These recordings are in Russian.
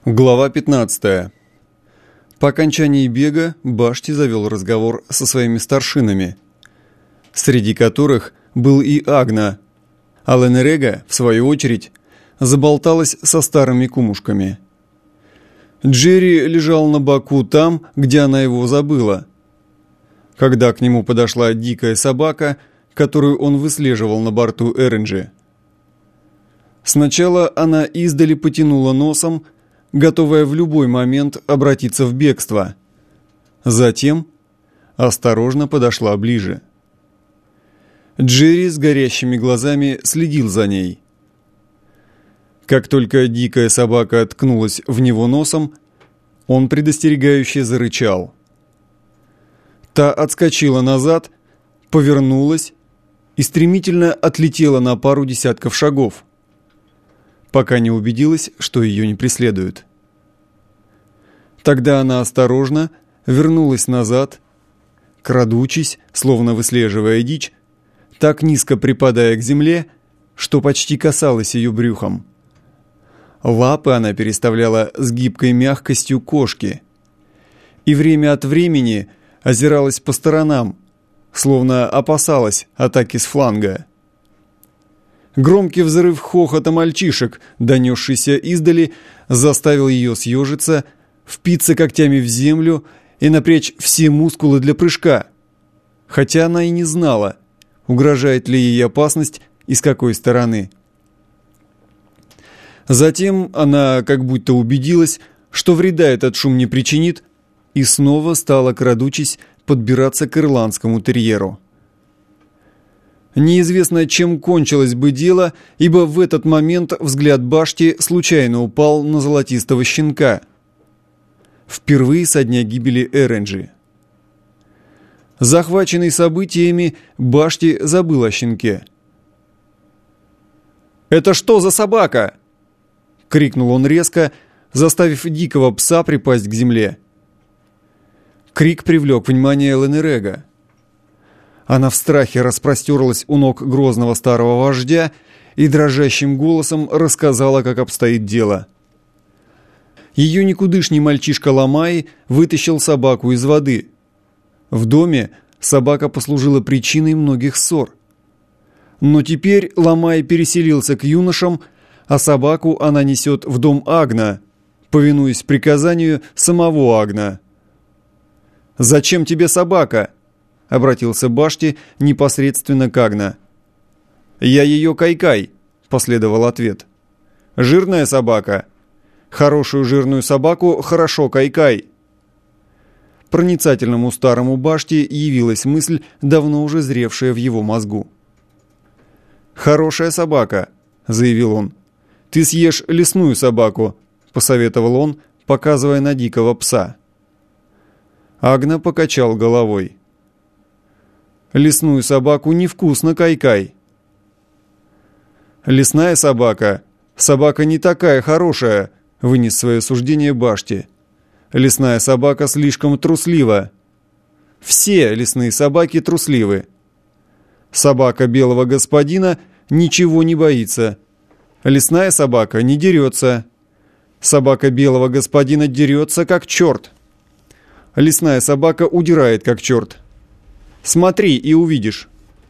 Глава 15. По окончании бега Башти завел разговор со своими старшинами, среди которых был и Агна, а Ленерега, в свою очередь, заболталась со старыми кумушками. Джерри лежал на боку там, где она его забыла. Когда к нему подошла дикая собака, которую он выслеживал на борту Эренджи. Сначала она издали потянула носом, готовая в любой момент обратиться в бегство. Затем осторожно подошла ближе. Джерри с горящими глазами следил за ней. Как только дикая собака ткнулась в него носом, он предостерегающе зарычал. Та отскочила назад, повернулась и стремительно отлетела на пару десятков шагов, пока не убедилась, что ее не преследуют. Тогда она осторожно вернулась назад, крадучись, словно выслеживая дичь, так низко припадая к земле, что почти касалась ее брюхом. Лапы она переставляла с гибкой мягкостью кошки и время от времени озиралась по сторонам, словно опасалась атаки с фланга. Громкий взрыв хохота мальчишек, донесшийся издали, заставил ее съежиться, впиться когтями в землю и напрячь все мускулы для прыжка, хотя она и не знала, угрожает ли ей опасность и с какой стороны. Затем она как будто убедилась, что вреда этот шум не причинит, и снова стала, крадучись, подбираться к ирландскому терьеру. Неизвестно, чем кончилось бы дело, ибо в этот момент взгляд Башти случайно упал на золотистого щенка. Впервые со дня гибели Эренджи. Захваченный событиями, Башти забыл о щенке. «Это что за собака?» — крикнул он резко, заставив дикого пса припасть к земле. Крик привлек внимание Ленерега. Она в страхе распростерлась у ног грозного старого вождя и дрожащим голосом рассказала, как обстоит дело. Ее никудышний мальчишка Ламай вытащил собаку из воды. В доме собака послужила причиной многих ссор. Но теперь Ламай переселился к юношам, а собаку она несет в дом Агна, повинуясь приказанию самого Агна. «Зачем тебе собака?» — обратился Башти непосредственно к Агна. «Я ее кайкай», — последовал ответ. «Жирная собака. Хорошую жирную собаку хорошо кайкай». Проницательному старому Башти явилась мысль, давно уже зревшая в его мозгу. «Хорошая собака», — заявил он. «Ты съешь лесную собаку», — посоветовал он, показывая на дикого пса. Агна покачал головой. «Лесную собаку невкусно кайкай». «Лесная собака. Собака не такая хорошая», — вынес свое суждение Башти. «Лесная собака слишком труслива. Все лесные собаки трусливы. Собака белого господина ничего не боится. Лесная собака не дерется. Собака белого господина дерется, как черт. Лесная собака удирает, как черт. Смотри и увидишь».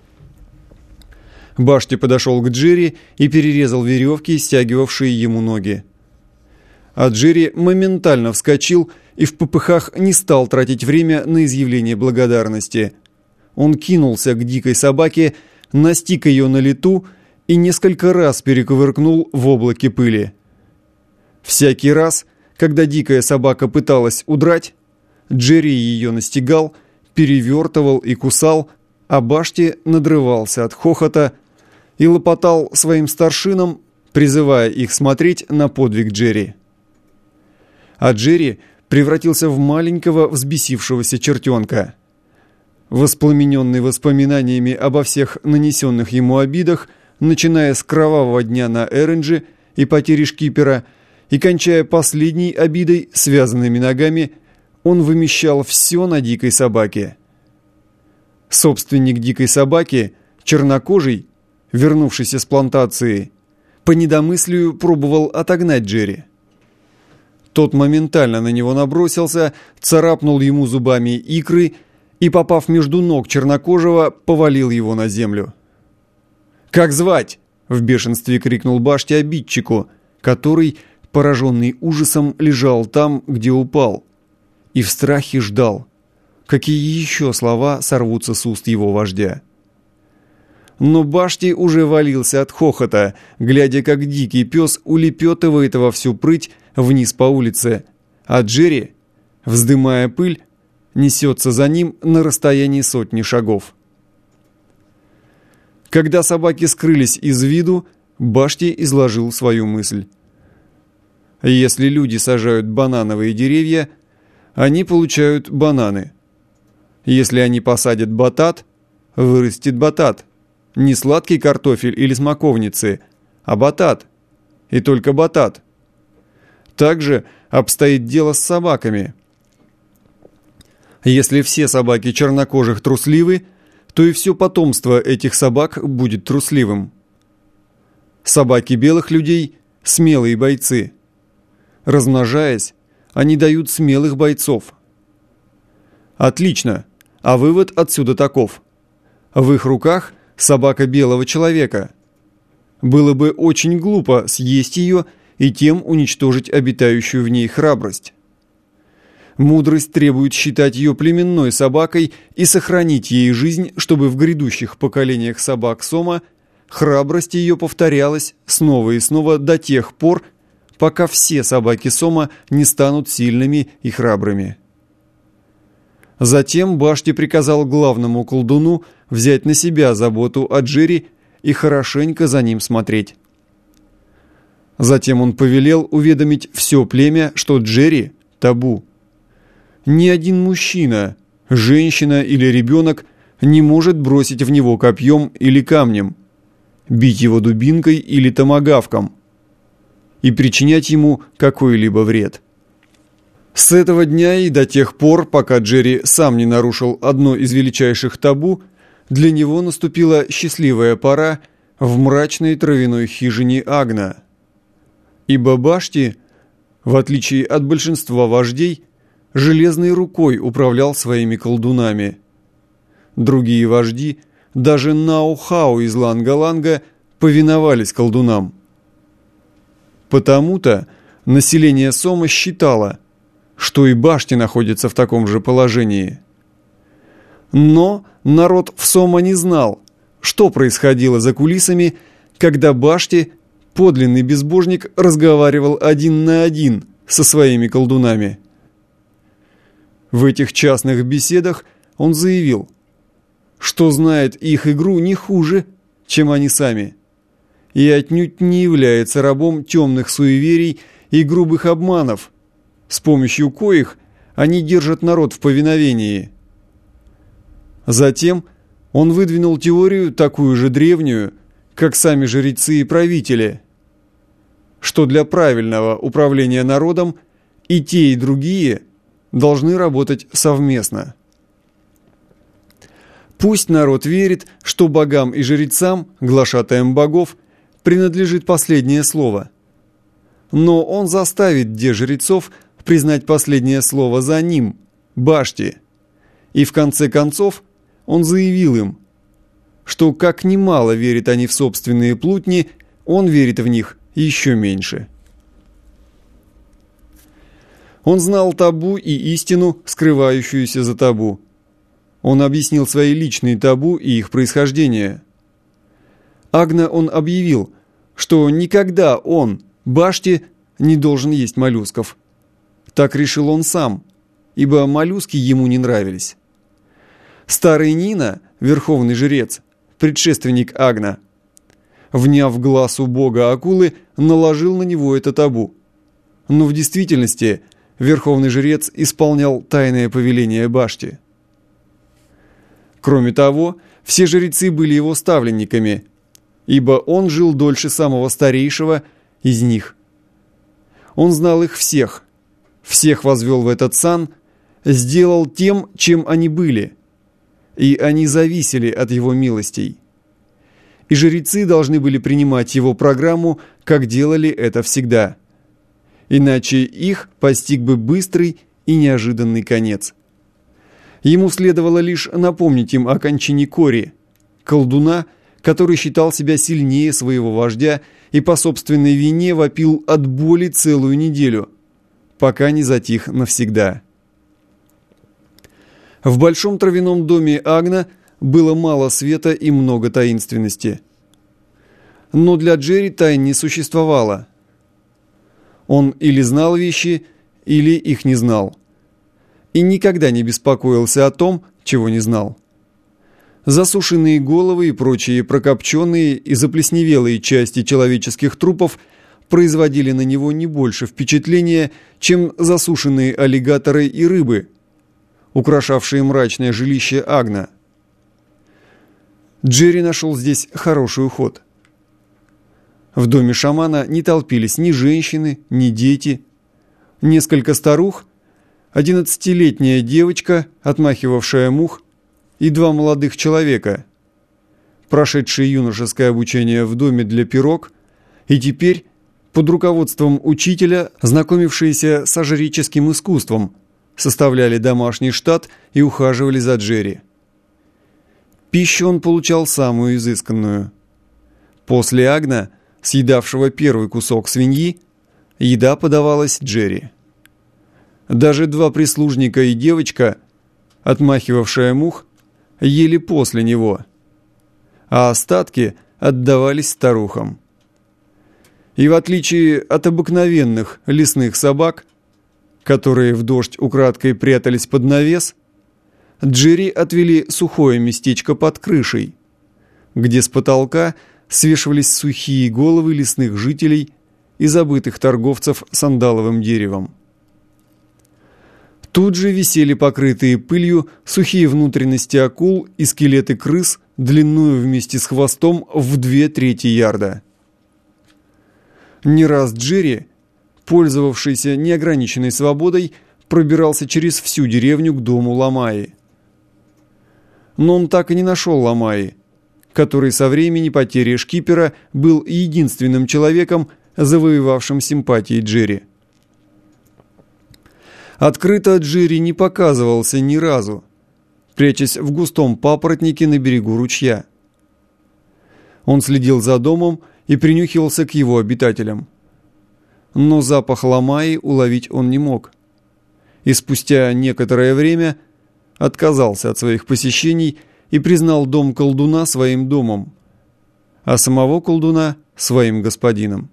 Башти подошел к Джерри и перерезал веревки, стягивавшие ему ноги. А Джерри моментально вскочил и в попыхах не стал тратить время на изъявление благодарности. Он кинулся к дикой собаке, настиг ее на лету и несколько раз перекувыркнул в облаке пыли. Всякий раз, когда дикая собака пыталась удрать, Джерри ее настигал, перевертывал и кусал, а Башти надрывался от хохота и лопотал своим старшинам, призывая их смотреть на подвиг Джерри. А Джерри превратился в маленького взбесившегося чертенка. Воспламененный воспоминаниями обо всех нанесенных ему обидах, начиная с кровавого дня на Эренджи и потери шкипера, и кончая последней обидой, связанными ногами, он вымещал все на дикой собаке. Собственник дикой собаки, чернокожий, вернувшийся с плантации, по недомыслию пробовал отогнать Джерри. Тот моментально на него набросился, царапнул ему зубами икры и, попав между ног чернокожего, повалил его на землю. «Как звать?» — в бешенстве крикнул Башти обидчику, который, пораженный ужасом, лежал там, где упал, и в страхе ждал, какие еще слова сорвутся с уст его вождя. Но Башти уже валился от хохота, глядя, как дикий пес улепетывает во всю прыть вниз по улице, а Джерри, вздымая пыль, несется за ним на расстоянии 100 шагов. Когда собаки скрылись из виду, Башти изложил свою мысль. Если люди сажают банановые деревья, они получают бананы. Если они посадят батат, вырастет батат. Не сладкий картофель или смоковницы, а батат. И только батат. Так же обстоит дело с собаками. Если все собаки чернокожих трусливы, то и все потомство этих собак будет трусливым. Собаки белых людей – смелые бойцы. Размножаясь, они дают смелых бойцов. Отлично, а вывод отсюда таков. В их руках собака белого человека. Было бы очень глупо съесть ее и тем уничтожить обитающую в ней храбрость. Мудрость требует считать ее племенной собакой и сохранить ей жизнь, чтобы в грядущих поколениях собак Сома храбрость ее повторялась снова и снова до тех пор, пока все собаки Сома не станут сильными и храбрыми. Затем Башти приказал главному колдуну взять на себя заботу о Джерри и хорошенько за ним смотреть. Затем он повелел уведомить все племя, что Джерри – табу. Ни один мужчина, женщина или ребенок не может бросить в него копьем или камнем, бить его дубинкой или томагавком и причинять ему какой-либо вред. С этого дня и до тех пор, пока Джерри сам не нарушил одно из величайших табу, для него наступила счастливая пора в мрачной травяной хижине Агна. Ибо Башти, в отличие от большинства вождей, железной рукой управлял своими колдунами. Другие вожди, даже Наухау из Ланга-Ланга, повиновались колдунам. Потому-то население Сома считало, что и Башти находится в таком же положении. Но народ в Сома не знал, что происходило за кулисами, когда Башти, подлинный безбожник, разговаривал один на один со своими колдунами. В этих частных беседах он заявил, что знает их игру не хуже, чем они сами, и отнюдь не является рабом темных суеверий и грубых обманов, с помощью коих они держат народ в повиновении. Затем он выдвинул теорию, такую же древнюю, как сами жрецы и правители, что для правильного управления народом и те, и другие должны работать совместно. Пусть народ верит, что богам и жрецам, глашатаям богов, принадлежит последнее слово. Но он заставит жрецов признать последнее слово за ним, Башти. И в конце концов он заявил им, что как немало верят они в собственные плутни, он верит в них еще меньше. Он знал табу и истину, скрывающуюся за табу. Он объяснил свои личные табу и их происхождение. Агна он объявил, что никогда он, Башти, не должен есть моллюсков. Так решил он сам, ибо моллюски ему не нравились. Старый Нина, верховный жрец, предшественник Агна, вняв глазу бога акулы, наложил на него это табу. Но в действительности верховный жрец исполнял тайное повеление Башти. Кроме того, все жрецы были его ставленниками, ибо он жил дольше самого старейшего из них. Он знал их всех возвел в этот сан, сделал тем, чем они были, и они зависели от его милостей. И жрецы должны были принимать его программу, как делали это всегда. иначе их постиг бы быстрый и неожиданный конец. Ему следовало лишь напомнить им о кончине Кори, колдуна, который считал себя сильнее своего вождя и по собственной вине вопил от боли целую неделю, пока не затих навсегда. В большом травяном доме Агна было мало света и много таинственности. Но для Джерри тайн не существовало. Он или знал вещи, или их не знал. И никогда не беспокоился о том, чего не знал. Засушенные головы и прочие прокопченные и заплесневелые части человеческих трупов производили на него не больше впечатления, чем засушенные аллигаторы и рыбы, украшавшие мрачное жилище Агна. Джерри нашел здесь хороший уход. В доме шамана не толпились ни женщины, ни дети. Несколько старух, 11-летняя девочка, отмахивавшая мух, и 2 молодых человека, прошедшие юношеское обучение в доме для пирог, и теперь, под руководством учителя, знакомившиеся с ожрическим искусством, составляли домашний штат и ухаживали за Джерри. Пищу он получал самую изысканную. После Агна, съедавшего первый кусок свиньи, еда подавалась Джерри. Даже 2 прислужника и девочка, отмахивавшая мух, ели после него, а остатки отдавались старухам. И в отличие от обыкновенных лесных собак, которые в дождь украдкой прятались под навес, Джерри отвели сухое местечко под крышей, где с потолка свешивались сухие головы лесных жителей и забытых торговцев сандаловым деревом. Тут же висели покрытые пылью сухие внутренности акул и скелеты крыс длинную вместе с хвостом в 2/3 ярда. Не раз Джерри, пользовавшийся неограниченной свободой, пробирался через всю деревню к дому Ламаи. Но он так и не нашел Ламаи, который со времени потери шкипера был единственным человеком, завоевавшим симпатии Джерри. Открыто Джерри не показывался ни разу, прячась в густом папоротнике на берегу ручья. Он следил за домом и принюхивался к его обитателям. Но запах Ламаи уловить он не мог. И спустя некоторое время отказался от своих посещений и признал дом колдуна своим домом, а самого колдуна своим господином.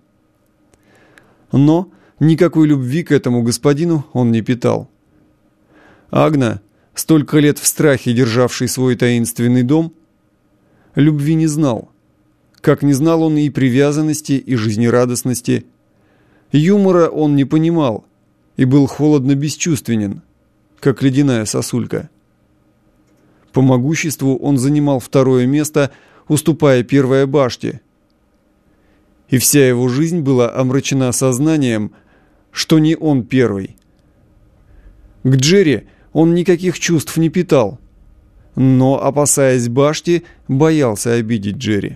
Но никакой любви к этому господину он не питал. Агна, столько лет в страхе державший свой таинственный дом, любви не знал, как не знал он и привязанности, и жизнерадостности. Юмора он не понимал и был холодно бесчувственен, как ледяная сосулька. По могуществу он занимал 2-е место, уступая 1-й баште. И вся его жизнь была омрачена сознанием, что не он первый. К Джерри он никаких чувств не питал, но, опасаясь башти, боялся обидеть Джерри.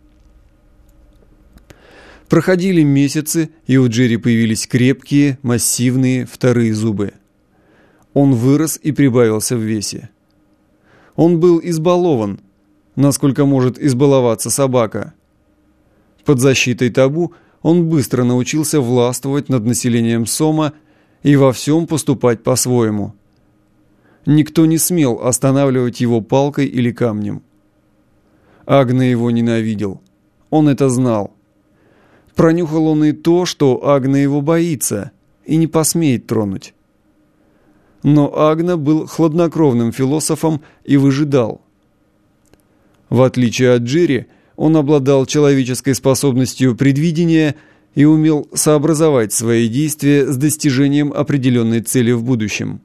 Проходили месяцы, и у Джерри появились крепкие, массивные 2-е зубы. Он вырос и прибавился в весе. Он был избалован, насколько может избаловаться собака. Под защитой табу он быстро научился властвовать над населением Сома и во всем поступать по-своему. Никто не смел останавливать его палкой или камнем. Агна его ненавидел. Он это знал. Пронюхал он и то, что Агна его боится и не посмеет тронуть. Но Агна был хладнокровным философом и выжидал. В отличие от Джерри, он обладал человеческой способностью предвидения и умел сообразовать свои действия с достижением определенной цели в будущем.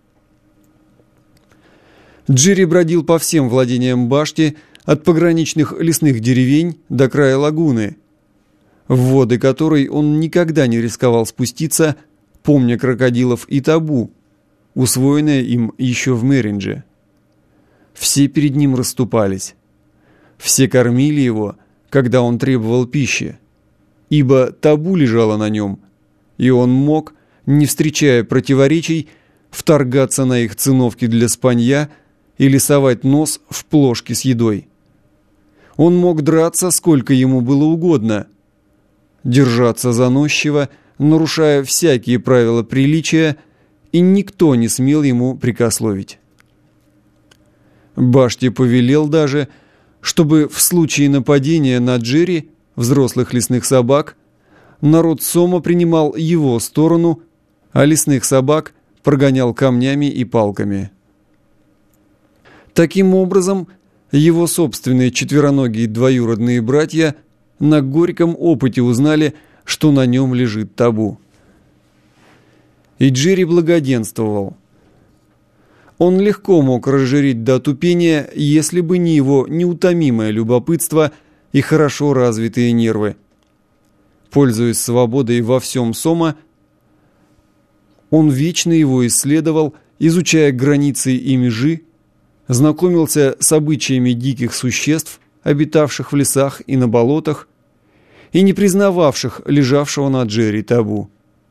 Джерри бродил по всем владениям башти, от пограничных лесных деревень до края лагуны, в воды которой он никогда не рисковал спуститься, помня крокодилов и табу, усвоенное им еще в Мериндже. Все перед ним расступались. Все кормили его, когда он требовал пищи, ибо табу лежало на нем, и он мог, не встречая противоречий, вторгаться на их циновки для спанья или совать нос в плошки с едой. Он мог драться, сколько ему было угодно, держаться заносчиво, нарушая всякие правила приличия, и никто не смел ему прекословить. Башти повелел даже, чтобы в случае нападения на Джерри, взрослых лесных собак, народ Сома принимал его сторону, а лесных собак прогонял камнями и палками. Таким образом, его собственные четвероногие двоюродные братья на горьком опыте узнали, что на нем лежит табу. И Джерри благоденствовал. Он легко мог разжиреть до отупения, если бы не его неутомимое любопытство и хорошо развитые нервы. Пользуясь свободой во всем Сома, он вечно его исследовал, изучая границы и межи, знакомился с обычаями диких существ, обитавших в лесах и на болотах, и не признававших лежавшего на Джерри табу.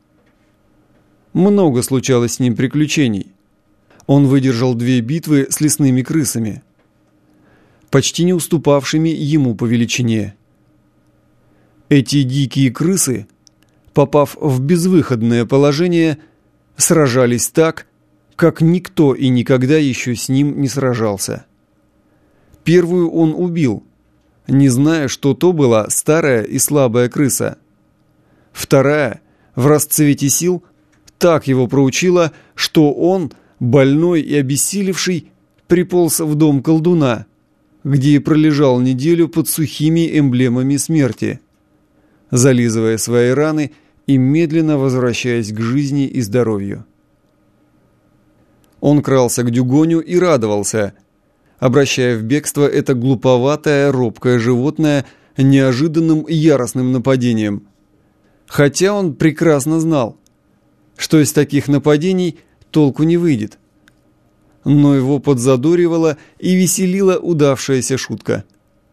Много случалось с ним приключений. Он выдержал 2 битвы с лесными крысами, почти не уступавшими ему по величине. Эти дикие крысы, попав в безвыходное положение, сражались так, как никто и никогда еще с ним не сражался. Первую он убил, не зная, что то была старая и слабая крыса. Вторая, в расцвете сил, так его проучила, что он, больной и обессилевший, приполз в дом колдуна, где и пролежал неделю под сухими эмблемами смерти, зализывая свои раны и медленно возвращаясь к жизни и здоровью. Он крался к Дюгоню и радовался, обращая в бегство это глуповатое, робкое животное неожиданным и яростным нападением. Хотя он прекрасно знал, что из таких нападений толку не выйдет. Но его подзадоривала и веселила удавшаяся шутка.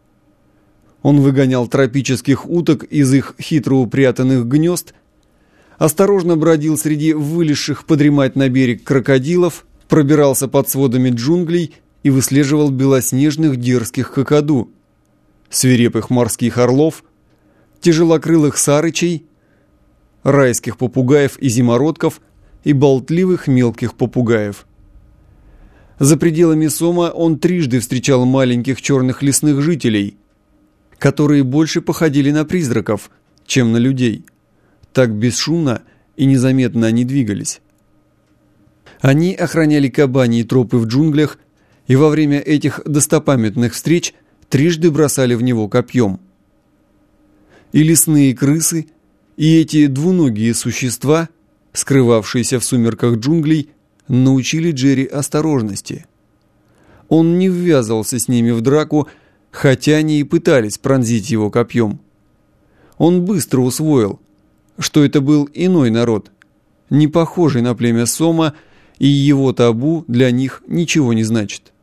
Он выгонял тропических уток из их хитро упрятанных гнезд, осторожно бродил среди вылезших подремать на берег крокодилов, пробирался под сводами джунглей и выслеживал белоснежных дерзких какаду, свирепых морских орлов, тяжелокрылых сарычей, райских попугаев и зимородков и болтливых мелких попугаев. За пределами Сома он трижды встречал маленьких черных лесных жителей, которые больше походили на призраков, чем на людей. Так бесшумно и незаметно они двигались. Они охраняли кабаньи тропы в джунглях и во время этих достопамятных встреч трижды бросали в него копьем. И лесные крысы, и эти двуногие существа, скрывавшиеся в сумерках джунглей, научили Джерри осторожности. Он не ввязывался с ними в драку, хотя они и пытались пронзить его копьем. Он быстро усвоил, что это был иной народ, не похожий на племя Сома, и его табу для них ничего не значит.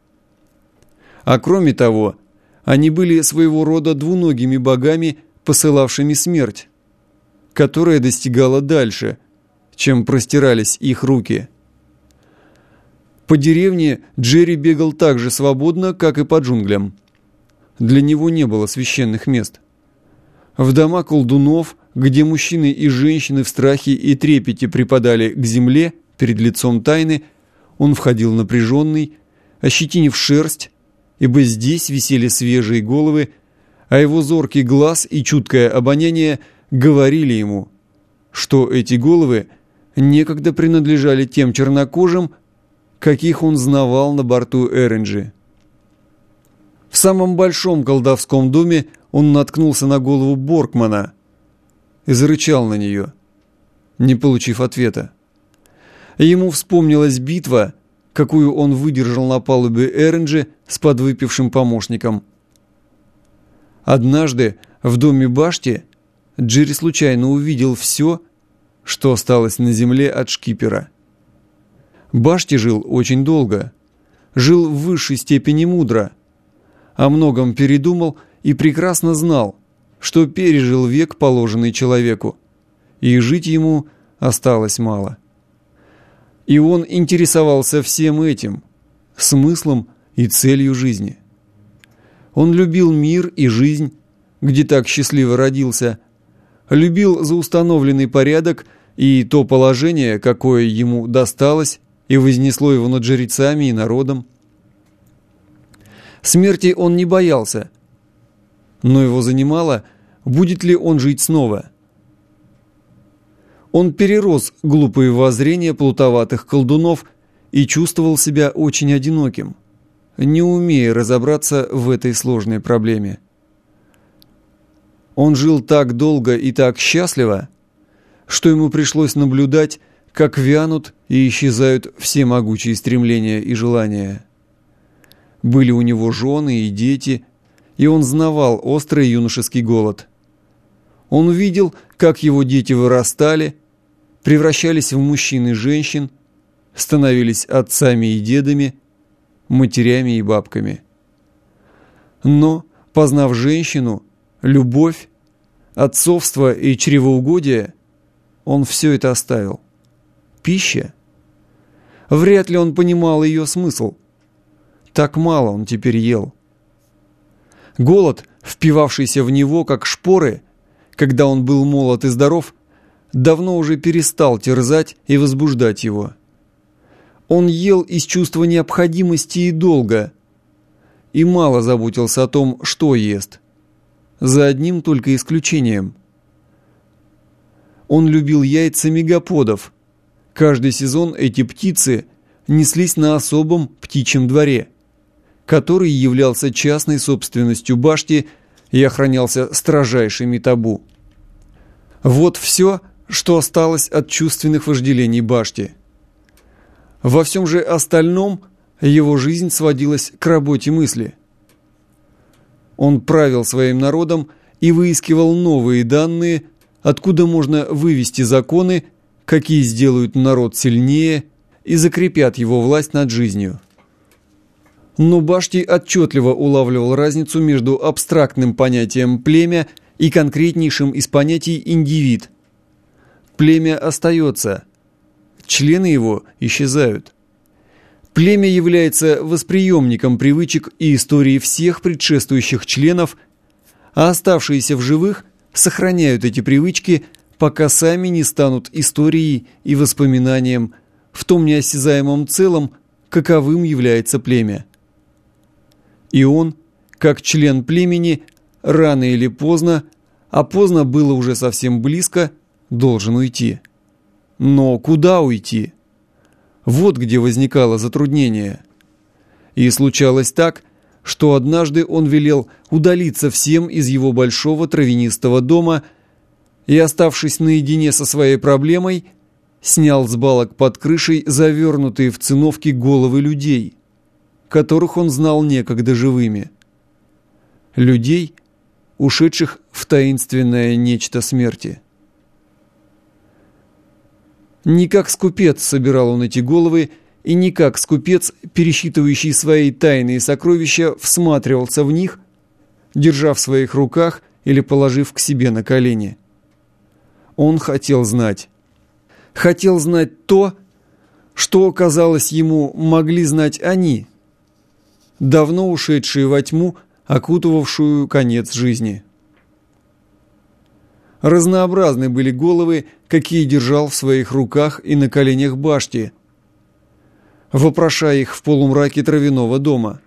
А кроме того, они были своего рода двуногими богами, посылавшими смерть, которая достигала дальше, чем простирались их руки. По деревне Джерри бегал так же свободно, как и по джунглям. Для него не было священных мест. В дома колдунов, где мужчины и женщины в страхе и трепете припадали к земле перед лицом тайны, он входил напряженный, ощетинив шерсть, ибо здесь висели свежие головы, а его зоркий глаз и чуткое обоняние говорили ему, что эти головы некогда принадлежали тем чернокожим, каких он знавал на борту Эренджи. В самом большом колдовском доме он наткнулся на голову Боркмана и зарычал на нее, не получив ответа. Ему вспомнилась битва, какую он выдержал на палубе Эренджи с подвыпившим помощником. Однажды в доме Башти Джерри случайно увидел все, что осталось на земле от шкипера. Башти жил очень долго, жил в высшей степени мудро, о многом передумал и прекрасно знал, что пережил век, положенный человеку, и жить ему осталось мало. И он интересовался всем этим, смыслом и целью жизни. Он любил мир и жизнь, где так счастливо родился, любил за установленный порядок и то положение, какое ему досталось и вознесло его над жрецами и народом. Смерти он не боялся, но его занимало, будет ли он жить снова. Он перерос глупые воззрения плутоватых колдунов и чувствовал себя очень одиноким, не умея разобраться в этой сложной проблеме. Он жил так долго и так счастливо, что ему пришлось наблюдать, как вянут и исчезают все могучие стремления и желания. Были у него жены и дети, и он знавал острый юношеский голод. Он видел, как его дети вырастали, превращались в мужчин и женщин, становились отцами и дедами, матерями и бабками. Но, познав женщину, любовь, отцовство и чревоугодие, он все это оставил. Пища? Вряд ли он понимал ее смысл. Так мало он теперь ел. Голод, впивавшийся в него, как шпоры, когда он был молод и здоров, давно уже перестал терзать и возбуждать его. Он ел из чувства необходимости и долга, и мало заботился о том, что ест, за одним только исключением. Он любил яйца мегаподов. Каждый сезон эти птицы неслись на особом птичьем дворе, который являлся частной собственностью башти и охранялся строжайшими табу. Вот все, что осталось от чувственных вожделений башти. Во всем же остальном его жизнь сводилась к работе мысли. Он правил своим народом и выискивал новые данные, откуда можно вывести законы, какие сделают народ сильнее и закрепят его власть над жизнью. Но Башти отчетливо улавливал разницу между абстрактным понятием «племя» и конкретнейшим из понятий «индивид». Племя остается, члены его исчезают. Племя является восприемником привычек и истории всех предшествующих членов, а оставшиеся в живых сохраняют эти привычки, пока сами не станут историей и воспоминанием в том неосязаемом целом, каковым является племя. И он, как член племени, рано или поздно, а поздно было уже совсем близко, должен уйти. Но куда уйти? Вот где возникало затруднение. И случалось так, что однажды он велел удалиться всем из его большого травянистого дома и, оставшись наедине со своей проблемой, снял с балок под крышей завернутые в циновки головы людей, которых он знал некогда живыми. Людей, ушедших в таинственное нечто смерти. Не как скупец собирал он эти головы, и не как скупец, пересчитывающий свои тайные сокровища, всматривался в них, держа в своих руках или положив к себе на колени. Он хотел знать. Хотел знать то, что, казалось ему, могли знать они, давно ушедшие во тьму, окутывавшую конец жизни. Разнообразны были головы, какие держал в своих руках и на коленях Башти, вопрошая их в полумраке травяного дома.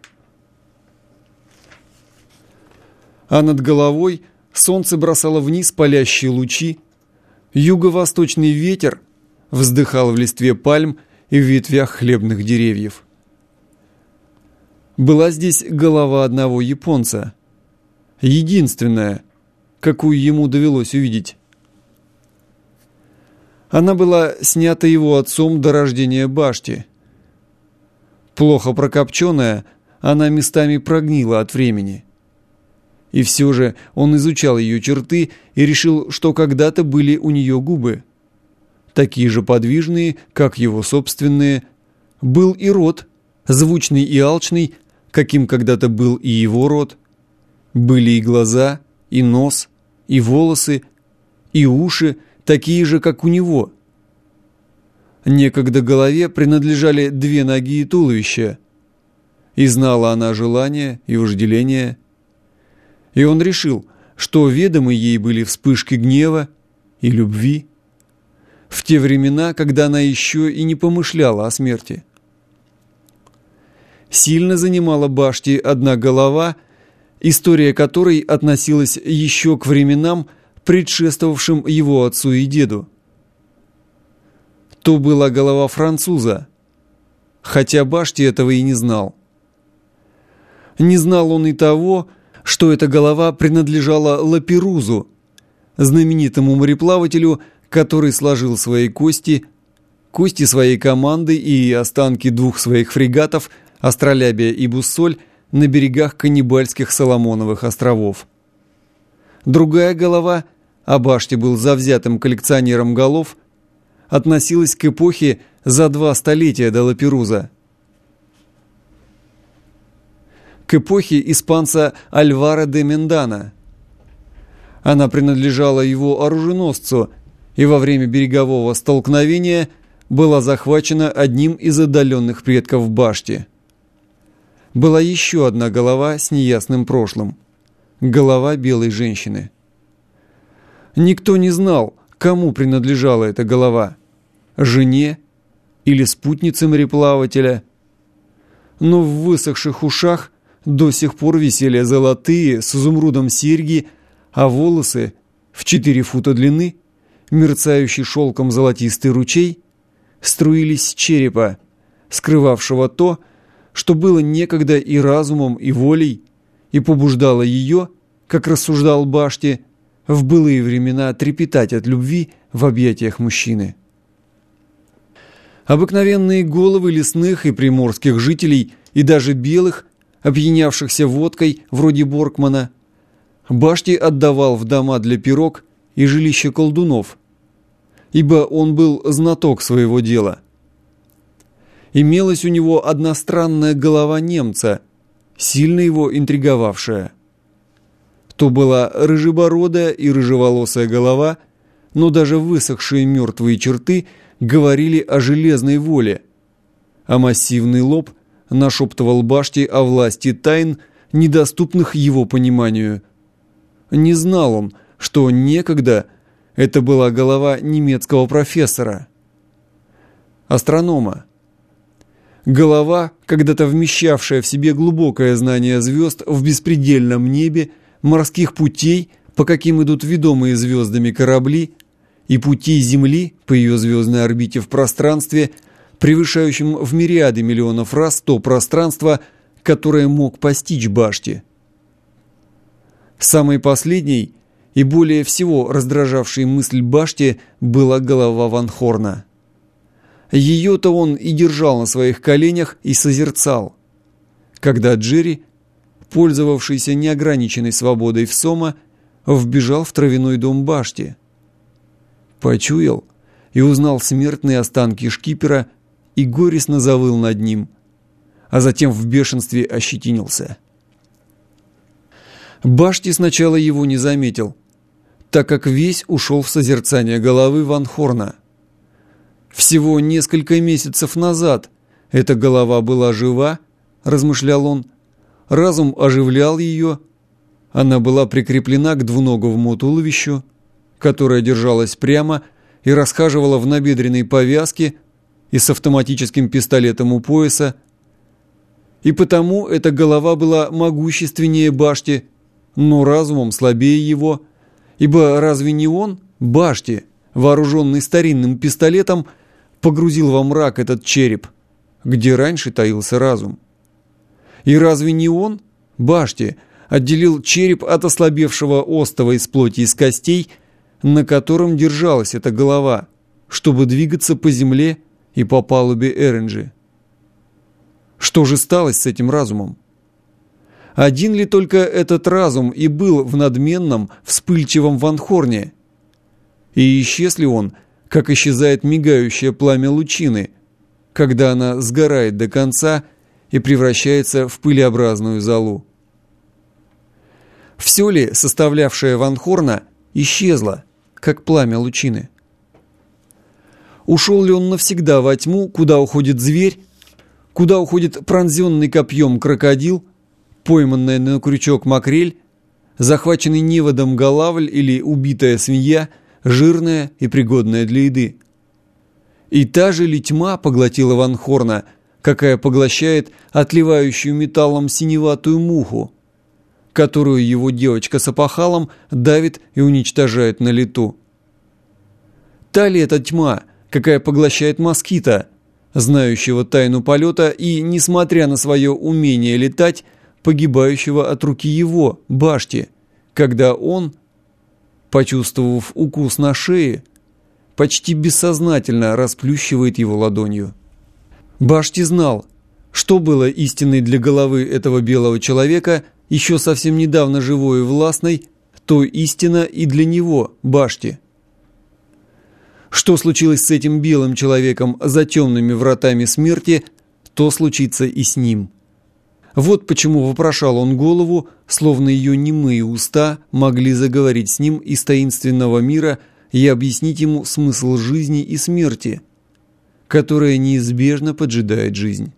А над головой солнце бросало вниз палящие лучи, юго-восточный ветер вздыхал в листве пальм и в ветвях хлебных деревьев. Была здесь голова одного японца, единственная, какую ему довелось увидеть. Она была снята его отцом до рождения Башти. Плохо прокопченная, она местами прогнила от времени. И все же он изучал ее черты и решил, что когда-то были у нее губы. Такие же подвижные, как его собственные. Был и рот, звучный и алчный, каким когда-то был и его рот. Были и глаза, и нос, и волосы, и уши, такие же, как у него, Некогда голове принадлежали 2 ноги и туловище, и знала она желание и вожделение. И он решил, что ведомы ей были вспышки гнева и любви в те времена, когда она еще и не помышляла о смерти. Сильно занимала Башти одна голова, история которой относилась еще к временам, предшествовавшим его отцу и деду. То была голова француза, хотя Башти этого и не знал. Не знал он и того, что эта голова принадлежала Лаперузу, знаменитому мореплавателю, который сложил свои кости своей команды и останки 2 своих фрегатов «Астролябия» и «Буссоль» на берегах каннибальских Соломоновых островов. Другая голова, а Башти был завзятым коллекционером голов, относилась к эпохе за 2 столетия до Лаперуза. К эпохе испанца Альваро де Мендана. Она принадлежала его оруженосцу и во время берегового столкновения была захвачена одним из отдаленных предков Башти. Была еще одна голова с неясным прошлым. Голова белой женщины. Никто не знал, кому принадлежала эта голова. Жене или спутнице мореплавателя. Но в высохших ушах до сих пор висели золотые с изумрудом серьги, а волосы в 4 фута длины, мерцающий шелком золотистый ручей, струились с черепа, скрывавшего то, что было некогда и разумом, и волей, и побуждало ее, как рассуждал Башти, в былые времена трепетать от любви в объятиях мужчины. Обыкновенные головы лесных и приморских жителей, и даже белых, опьянявшихся водкой, вроде Боркмана, Башти отдавал в дома для пирог и жилища колдунов, ибо он был знаток своего дела. Имелась у него одна странная голова немца, сильно его интриговавшая. То была рыжебородая и рыжеволосая голова, но даже высохшие мертвые черты говорили о железной воле, а массивный лоб нашептывал Башти о власти тайн, недоступных его пониманию. Не знал он, что некогда это была голова немецкого профессора, астронома. Голова, когда-то вмещавшая в себе глубокое знание звезд в беспредельном небе, морских путей, по каким идут ведомые звездами корабли, и путей Земли по ее звездной орбите в пространстве, превышающем в мириады миллионов раз то пространство, которое мог постичь Башти. Самой последней и более всего раздражавшей мысль Башти была голова Ван Хорна. Ее-то он и держал на своих коленях и созерцал, когда Джерри, пользовавшийся неограниченной свободой в Сома, вбежал в травяной дом Башти. Почуял и узнал смертные останки шкипера и горестно завыл над ним, а затем в бешенстве ощетинился. Башти сначала его не заметил, так как весь ушел в созерцание головы Ван Хорна. Всего несколько месяцев назад эта голова была жива, размышлял он, разум оживлял ее, она была прикреплена к двуноговому туловищу, которое держалось прямо и расхаживало в набедренной повязке и с автоматическим пистолетом у пояса, и потому эта голова была могущественнее Башти, но разумом слабее его, ибо разве не он, Башти, вооруженный старинным пистолетом, погрузил во мрак этот череп, где раньше таился разум? И разве не он, Башти, отделил череп от ослабевшего остова из плоти и из костей, на котором держалась эта голова, чтобы двигаться по земле и по палубе Эренджи? Что же сталось с этим разумом? Один ли только этот разум и был в надменном, вспыльчивом Ван Хорне? И исчез ли он, как исчезает мигающее пламя лучины, когда она сгорает до конца и превращается в пылеобразную золу? Все ли, составлявшее Ван Хорна, исчезло, как пламя лучины? Ушел ли он навсегда во тьму, куда уходит зверь, куда уходит пронзенный копьем крокодил, пойманная на крючок макрель, захваченный неводом голавль или убитая свинья, жирная и пригодная для еды? И та же ли тьма поглотила Ван Хорна, какая поглощает отливающую металлом синеватую муху, которую его девочка с опахалом давит и уничтожает на лету? Та ли это тьма, какая поглощает москита, знающего тайну полета и, несмотря на свое умение летать, погибающего от руки его, Башти, когда он, почувствовав укус на шее, почти бессознательно расплющивает его ладонью. Башти знал, что было истиной для головы этого белого человека, еще совсем недавно живой и властной, то истина и для него, Башти. Что случилось с этим белым человеком за темными вратами смерти, то случится и с ним. Вот почему вопрошал он голову, словно ее немые уста могли заговорить с ним из таинственного мира и объяснить ему смысл жизни и смерти, которая неизбежно поджидает жизнь.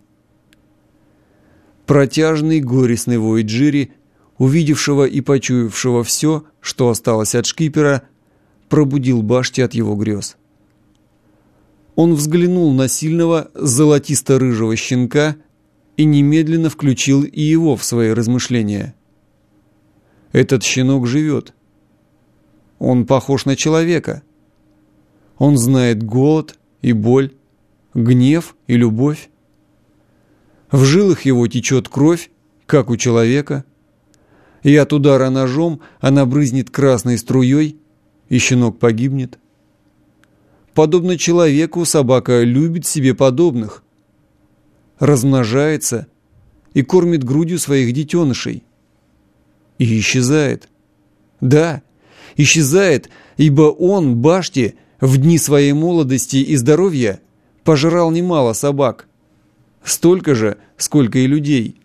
Протяжный горестный вой Джерри, увидевшего и почуявшего все, что осталось от шкипера, пробудил Башти от его грез. Он взглянул на сильного золотисто-рыжего щенка и немедленно включил и его в свои размышления. Этот щенок живет. Он похож на человека. Он знает голод и боль, гнев и любовь. В жилах его течет кровь, как у человека, и от удара ножом она брызнет красной струей, и щенок погибнет. Подобно человеку, собака любит себе подобных, размножается и кормит грудью своих детенышей. И исчезает. Да, исчезает, ибо он, Башти, в дни своей молодости и здоровья пожрал немало собак. Столько же, сколько и людей.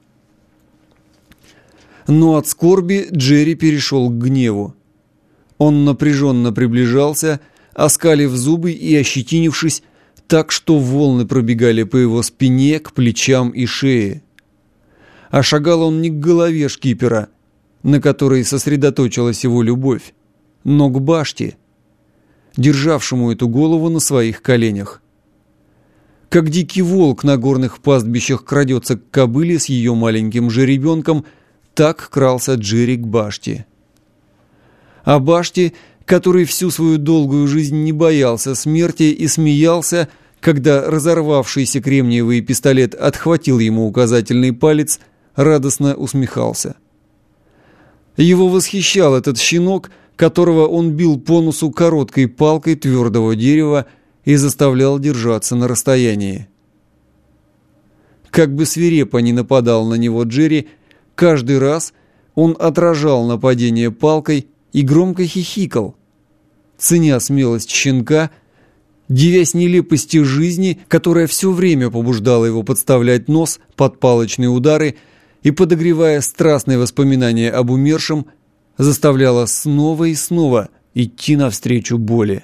Но от скорби Джерри перешел к гневу. Он напряженно приближался, оскалив зубы и ощетинившись, так что волны пробегали по его спине, к плечам и шее. А шагал он не к голове шкипера, на которой сосредоточилась его любовь, но к Башти, державшему эту голову на своих коленях. Как дикий волк на горных пастбищах крадется к кобыле с ее маленьким жеребенком, так крался Джерри к Башти. А Башти, который всю свою долгую жизнь не боялся смерти и смеялся, когда разорвавшийся кремниевый пистолет отхватил ему указательный палец, радостно усмехался. Его восхищал этот щенок, которого он бил по носу короткой палкой твердого дерева и заставлял держаться на расстоянии. Как бы свирепо ни нападал на него Джерри, каждый раз он отражал нападение палкой и громко хихикал, ценя смелость щенка, дивясь нелепости жизни, которая все время побуждала его подставлять нос под палочные удары и, подогревая страстные воспоминания об умершем, заставляла снова и снова идти навстречу боли.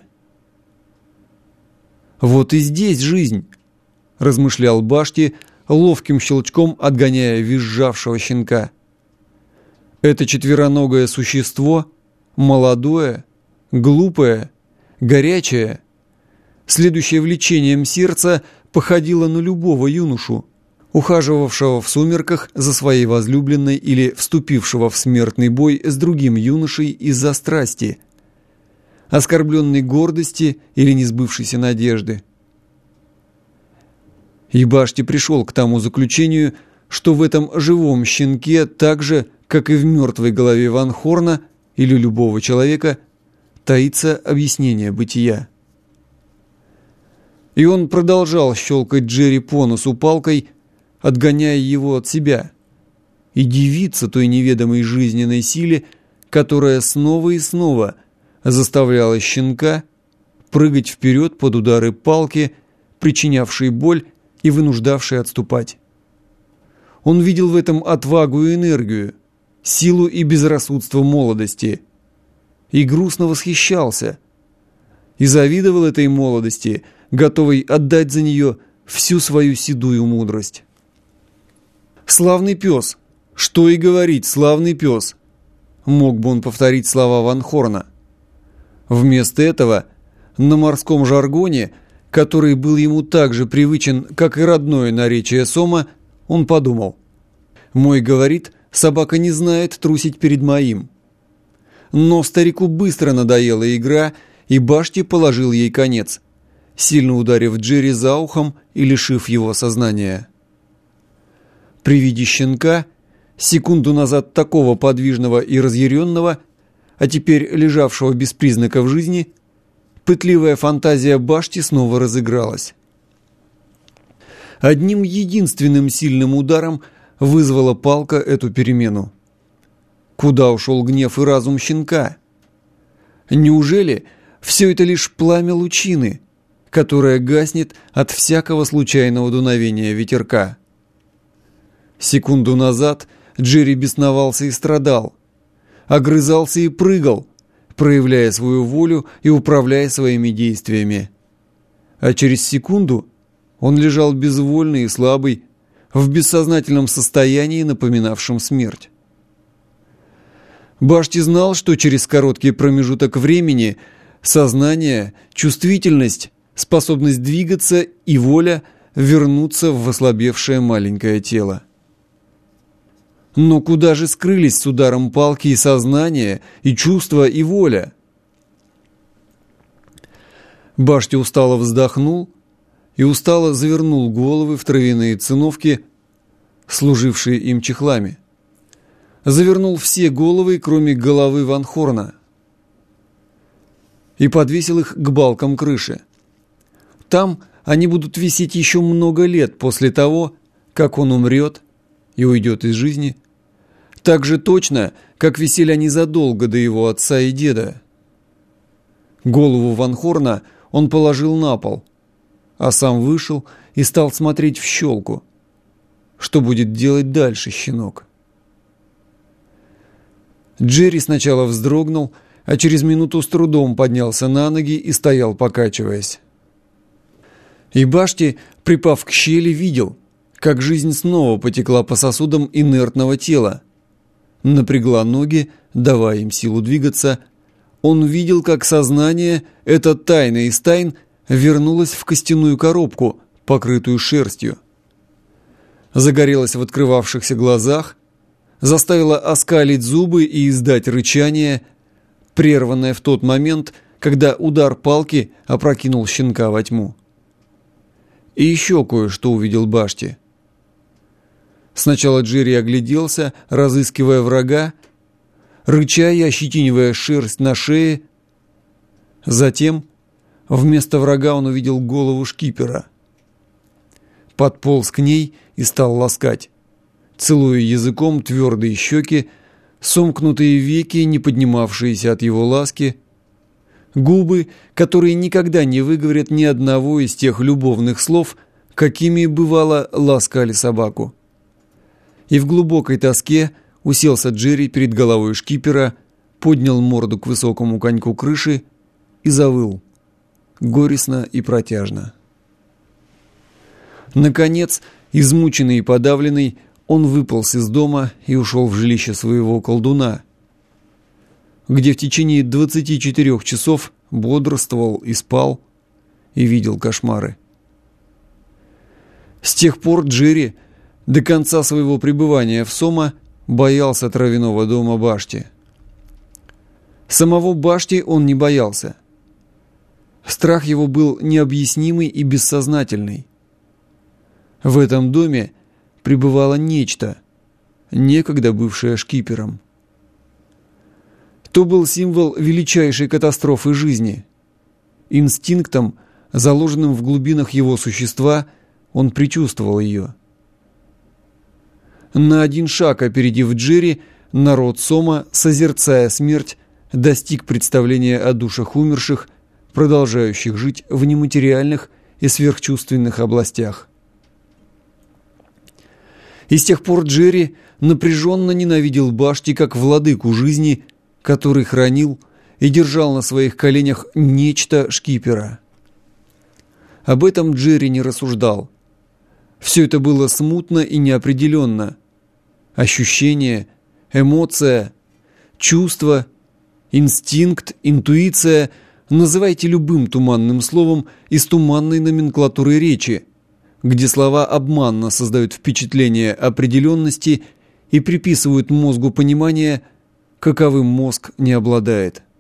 «Вот и здесь жизнь», — размышлял Башти, ловким щелчком отгоняя визжавшего щенка. «Это четвероногое существо, молодое, глупое, горячее, следующее влечением сердца, походило на любого юношу, ухаживавшего в сумерках за своей возлюбленной или вступившего в смертный бой с другим юношей из-за страсти, оскорбленной гордости или несбывшейся надежды. И Башти пришел к тому заключению, что в этом живом щенке, так же, как и в мертвой голове Ван Хорна или любого человека, таится объяснение бытия. И он продолжал щелкать Джерри по носу палкой, отгоняя его от себя, и дивиться той неведомой жизненной силе, которая снова и снова заставляла щенка прыгать вперед под удары палки, причинявшие боль и вынуждавшие отступать. Он видел в этом отвагу и энергию, силу и безрассудство молодости, и грустно восхищался, и завидовал этой молодости, готовый отдать за нее всю свою седую мудрость. «Славный пес! Что и говорить, славный пес!» Мог бы он повторить слова Ван Хорна. Вместо этого на морском жаргоне, который был ему так же привычен, как и родное наречие Сома, он подумал: «Мой говорит, собака не знает трусить перед моим». Но старику быстро надоела игра, и Башти положил ей конец, сильно ударив Джерри за ухом и лишив его сознания. При виде щенка, секунду назад такого подвижного и разъяренного, а теперь лежавшего без признаков жизни, пытливая фантазия Башти снова разыгралась. Одним единственным сильным ударом вызвала палка эту перемену. Куда ушел гнев и разум щенка? Неужели все это лишь пламя лучины, которое гаснет от всякого случайного дуновения ветерка? Секунду назад Джерри бесновался и страдал, огрызался и прыгал, проявляя свою волю и управляя своими действиями. А через секунду он лежал безвольный и слабый, в бессознательном состоянии, напоминавшем смерть. Башти знал, что через короткий промежуток времени сознание, чувствительность, способность двигаться и воля вернутся в ослабевшее маленькое тело. Но куда же скрылись с ударом палки и сознание, и чувство, и воля? Башти устало вздохнул и устало завернул головы в травяные циновки, служившие им чехлами. Завернул все головы, кроме головы Ван Хорна, и подвесил их к балкам крыши. Там они будут висеть еще много лет после того, как он умрет и уйдет из жизни, так же точно, как висели они задолго до его отца и деда. Голову Ван Хорна он положил на пол, а сам вышел и стал смотреть в щелку. Что будет делать дальше щенок? Джерри сначала вздрогнул, а через минуту с трудом поднялся на ноги и стоял, покачиваясь. И Башти, припав к щели, видел, как жизнь снова потекла по сосудам инертного тела. Напрягла ноги, давая им силу двигаться. Он видел, как сознание, эта тайна из тайн, вернулось в костяную коробку, покрытую шерстью. Загорелась в открывавшихся глазах, заставила оскалить зубы и издать рычание, прерванное в тот момент, когда удар палки опрокинул щенка во тьму. И еще кое-что увидел Башти. Сначала Джерри огляделся, разыскивая врага, рыча и ощетинивая шерсть на шее. Затем вместо врага он увидел голову шкипера. Подполз к ней и стал ласкать, целуя языком твердые щеки, сомкнутые веки, не поднимавшиеся от его ласки, губы, которые никогда не выговорят ни одного из тех любовных слов, какими, бывало, ласкали собаку. И в глубокой тоске уселся Джерри перед головой шкипера, поднял морду к высокому коньку крыши и завыл, горестно и протяжно. Наконец, измученный и подавленный, он выполз из дома и ушел в жилище своего колдуна, где в течение 24 часов бодрствовал и спал, и видел кошмары. С тех пор Джерри до конца своего пребывания в Сома боялся травяного дома Башти. Самого Башти он не боялся. Страх его был необъяснимый и бессознательный. В этом доме пребывало нечто, некогда бывшее шкипером. То был символ величайшей катастрофы жизни. Инстинктом, заложенным в глубинах его существа, он предчувствовал ее. На один шаг опередив Джерри, народ Сома, созерцая смерть, достиг представления о душах умерших, продолжающих жить в нематериальных и сверхчувственных областях. И с тех пор Джерри напряженно ненавидел Башти как владыку жизни, который хранил и держал на своих коленях нечто шкипера. Об этом Джерри не рассуждал. Все это было смутно и неопределенно. Ощущение, эмоция, чувство, инстинкт, интуиция – называйте любым туманным словом из туманной номенклатуры речи, где слова обманно создают впечатление определенности и приписывают мозгу понимание, каковым мозг не обладает.